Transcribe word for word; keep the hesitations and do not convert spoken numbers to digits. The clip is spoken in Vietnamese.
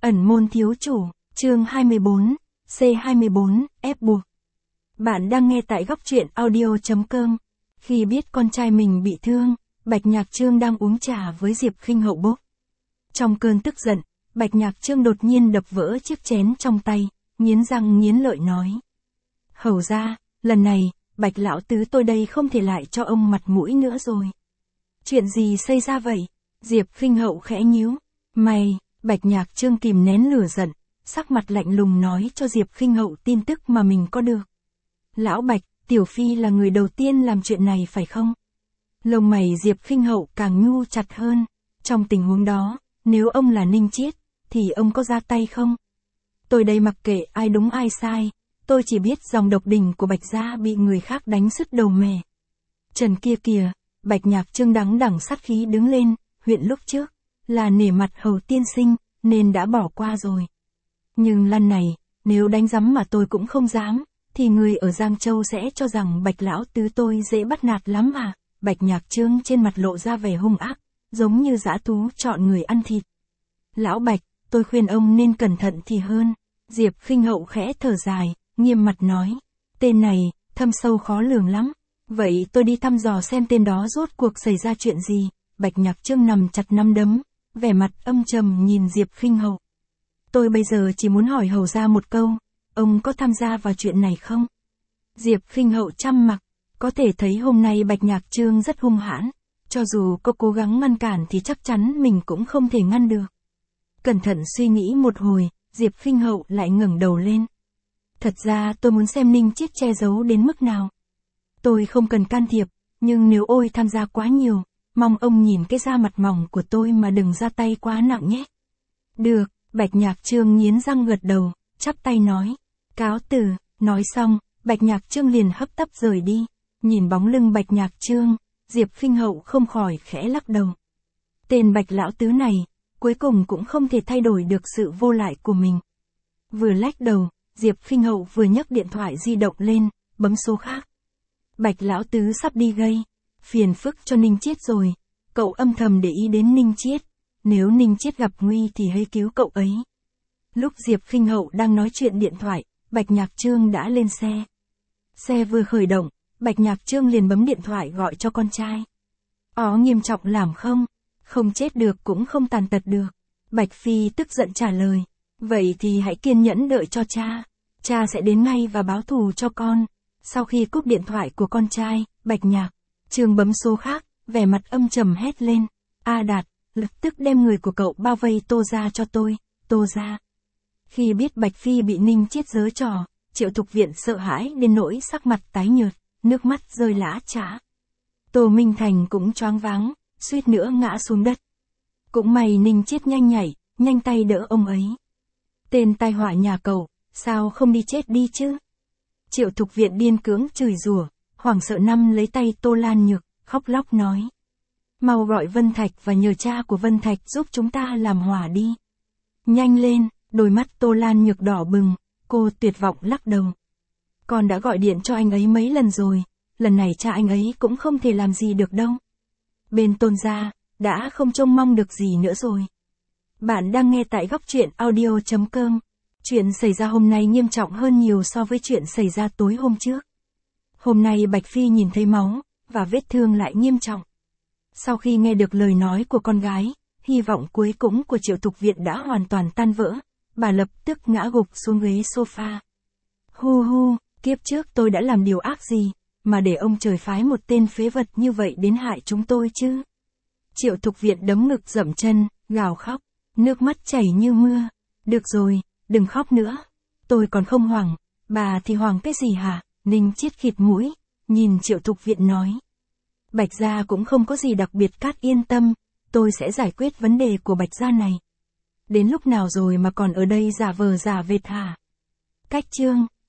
Ẩn môn thiếu chủ, chương hai mươi bốn, C hai mươi bốn, ép buộc. Bạn đang nghe tại góc truyện audio.com. Khi biết con trai mình bị thương, Bạch Nhạc Trương đang uống trà với Diệp Khinh Hậu bốc. Trong cơn tức giận, Bạch Nhạc Trương đột nhiên đập vỡ chiếc chén trong tay, nghiến răng nghiến lợi nói. Hầu ra, lần này, Bạch Lão Tứ tôi đây không thể lại cho ông mặt mũi nữa rồi. Chuyện gì xảy ra vậy? Diệp Khinh Hậu khẽ nhíu. Mày, Bạch Nhạc Trương kìm nén lửa giận, sắc mặt lạnh lùng nói cho Diệp Khinh Hậu tin tức mà mình có được. Lão Bạch, Tiểu Phi là người đầu tiên làm chuyện này phải không? Lông mày Diệp Khinh Hậu càng nhu chặt hơn. Trong tình huống đó, nếu ông là Ninh Chiết, thì ông có ra tay không? Tôi đây mặc kệ ai đúng ai sai, tôi chỉ biết dòng độc đỉnh của Bạch gia bị người khác đánh sứt đầu mề. Trần kia kìa, Bạch Nhạc Trương đắng đẳng sát khí đứng lên, huyện lúc trước, là nể mặt Hầu tiên sinh, nên đã bỏ qua rồi. Nhưng lần này, nếu đánh rắm mà tôi cũng không dám, thì người ở Giang Châu sẽ cho rằng Bạch Lão Tứ tôi dễ bắt nạt lắm à. Bạch Nhạc Trương trên mặt lộ ra vẻ hung ác, giống như dã thú chọn người ăn thịt. Lão Bạch, tôi khuyên ông nên cẩn thận thì hơn. Diệp Khinh Hậu khẽ thở dài, nghiêm mặt nói. Tên này, thâm sâu khó lường lắm. Vậy tôi đi thăm dò xem tên đó rốt cuộc xảy ra chuyện gì. Bạch Nhạc Trương nằm chặt nắm đấm, vẻ mặt âm trầm nhìn Diệp Khinh Hậu. Tôi bây giờ chỉ muốn hỏi hầu ra một câu, ông có tham gia vào chuyện này không? Diệp Khinh Hậu chăm mặc, có thể thấy hôm nay Bạch Nhạc Trương rất hung hãn, cho dù có cố gắng ngăn cản thì chắc chắn mình cũng không thể ngăn được. Cẩn thận suy nghĩ một hồi, Diệp Khinh Hậu lại ngẩng đầu lên. Thật ra tôi muốn xem Ninh Chiết che giấu đến mức nào. Tôi không cần can thiệp, nhưng nếu ôi tham gia quá nhiều, mong ông nhìn cái da mặt mỏng của tôi mà đừng ra tay quá nặng nhé. Được, Bạch Nhạc Trương nghiến răng gật đầu, chắp tay nói. Cáo từ, nói xong, Bạch Nhạc Trương liền hấp tấp rời đi. Nhìn bóng lưng Bạch Nhạc Trương, Diệp Khinh Hậu không khỏi khẽ lắc đầu. Tên Bạch Lão Tứ này, cuối cùng cũng không thể thay đổi được sự vô lại của mình. Vừa lách đầu, Diệp Khinh Hậu vừa nhấc điện thoại di động lên, bấm số khác. Bạch Lão Tứ sắp đi gây phiền phức cho Ninh Chiết rồi, cậu âm thầm để ý đến Ninh Chiết, nếu Ninh Chiết gặp nguy thì hãy cứu cậu ấy. Lúc Diệp Khinh Hậu đang nói chuyện điện thoại, Bạch Nhạc Trương đã lên xe. Xe vừa khởi động, Bạch Nhạc Trương liền bấm điện thoại gọi cho con trai. Ó nghiêm trọng làm không? Không chết được cũng không tàn tật được. Bạch Phi tức giận trả lời. Vậy thì hãy kiên nhẫn đợi cho cha. Cha sẽ đến ngay và báo thù cho con. Sau khi cúp điện thoại của con trai, Bạch Nhạc Trương bấm số khác, vẻ mặt âm trầm hét lên. A Đạt, lập tức đem người của cậu bao vây Tô gia cho tôi, Tô gia. Khi biết Bạch Phi bị Ninh Chiết giở trò, Triệu Thục Viện sợ hãi đến nỗi sắc mặt tái nhợt, nước mắt rơi lã chã. Tô Minh Thành cũng choáng váng, suýt nữa ngã xuống đất. Cũng may Ninh Chiết nhanh nhảy, nhanh tay đỡ ông ấy. Tên tai họa nhà cậu, sao không đi chết đi chứ? Triệu Thục Viện điên cưỡng chửi rủa, hoảng sợ năm lấy tay Tô Lan Nhược, khóc lóc nói. Mau gọi Vân Thạch và nhờ cha của Vân Thạch giúp chúng ta làm hòa đi. Nhanh lên, đôi mắt Tô Lan Nhược đỏ bừng, cô tuyệt vọng lắc đầu. Con đã gọi điện cho anh ấy mấy lần rồi, lần này cha anh ấy cũng không thể làm gì được đâu. Bên Tôn gia, đã không trông mong được gì nữa rồi. Bạn đang nghe tại góc truyện audio.com. Chuyện xảy ra hôm nay nghiêm trọng hơn nhiều so với chuyện xảy ra tối hôm trước. Hôm nay Bạch Phi nhìn thấy máu, và vết thương lại nghiêm trọng. Sau khi nghe được lời nói của con gái, hy vọng cuối cùng của Triệu Thục Viện đã hoàn toàn tan vỡ, bà lập tức ngã gục xuống ghế sofa. Hu hu, kiếp trước tôi đã làm điều ác gì, mà để ông trời phái một tên phế vật như vậy đến hại chúng tôi chứ? Triệu Thục Viện đấm ngực dậm chân, gào khóc, nước mắt chảy như mưa. Được rồi, đừng khóc nữa. Tôi còn không hoảng, bà thì hoảng cái gì hả? Ninh Chiết khịt mũi, nhìn Triệu Thục Viện nói. Bạch gia cũng không có gì đặc biệt, cát yên tâm, tôi sẽ giải quyết vấn đề của Bạch gia này. Đến lúc nào rồi mà còn ở đây giả vờ giả vệt hả? Cách chương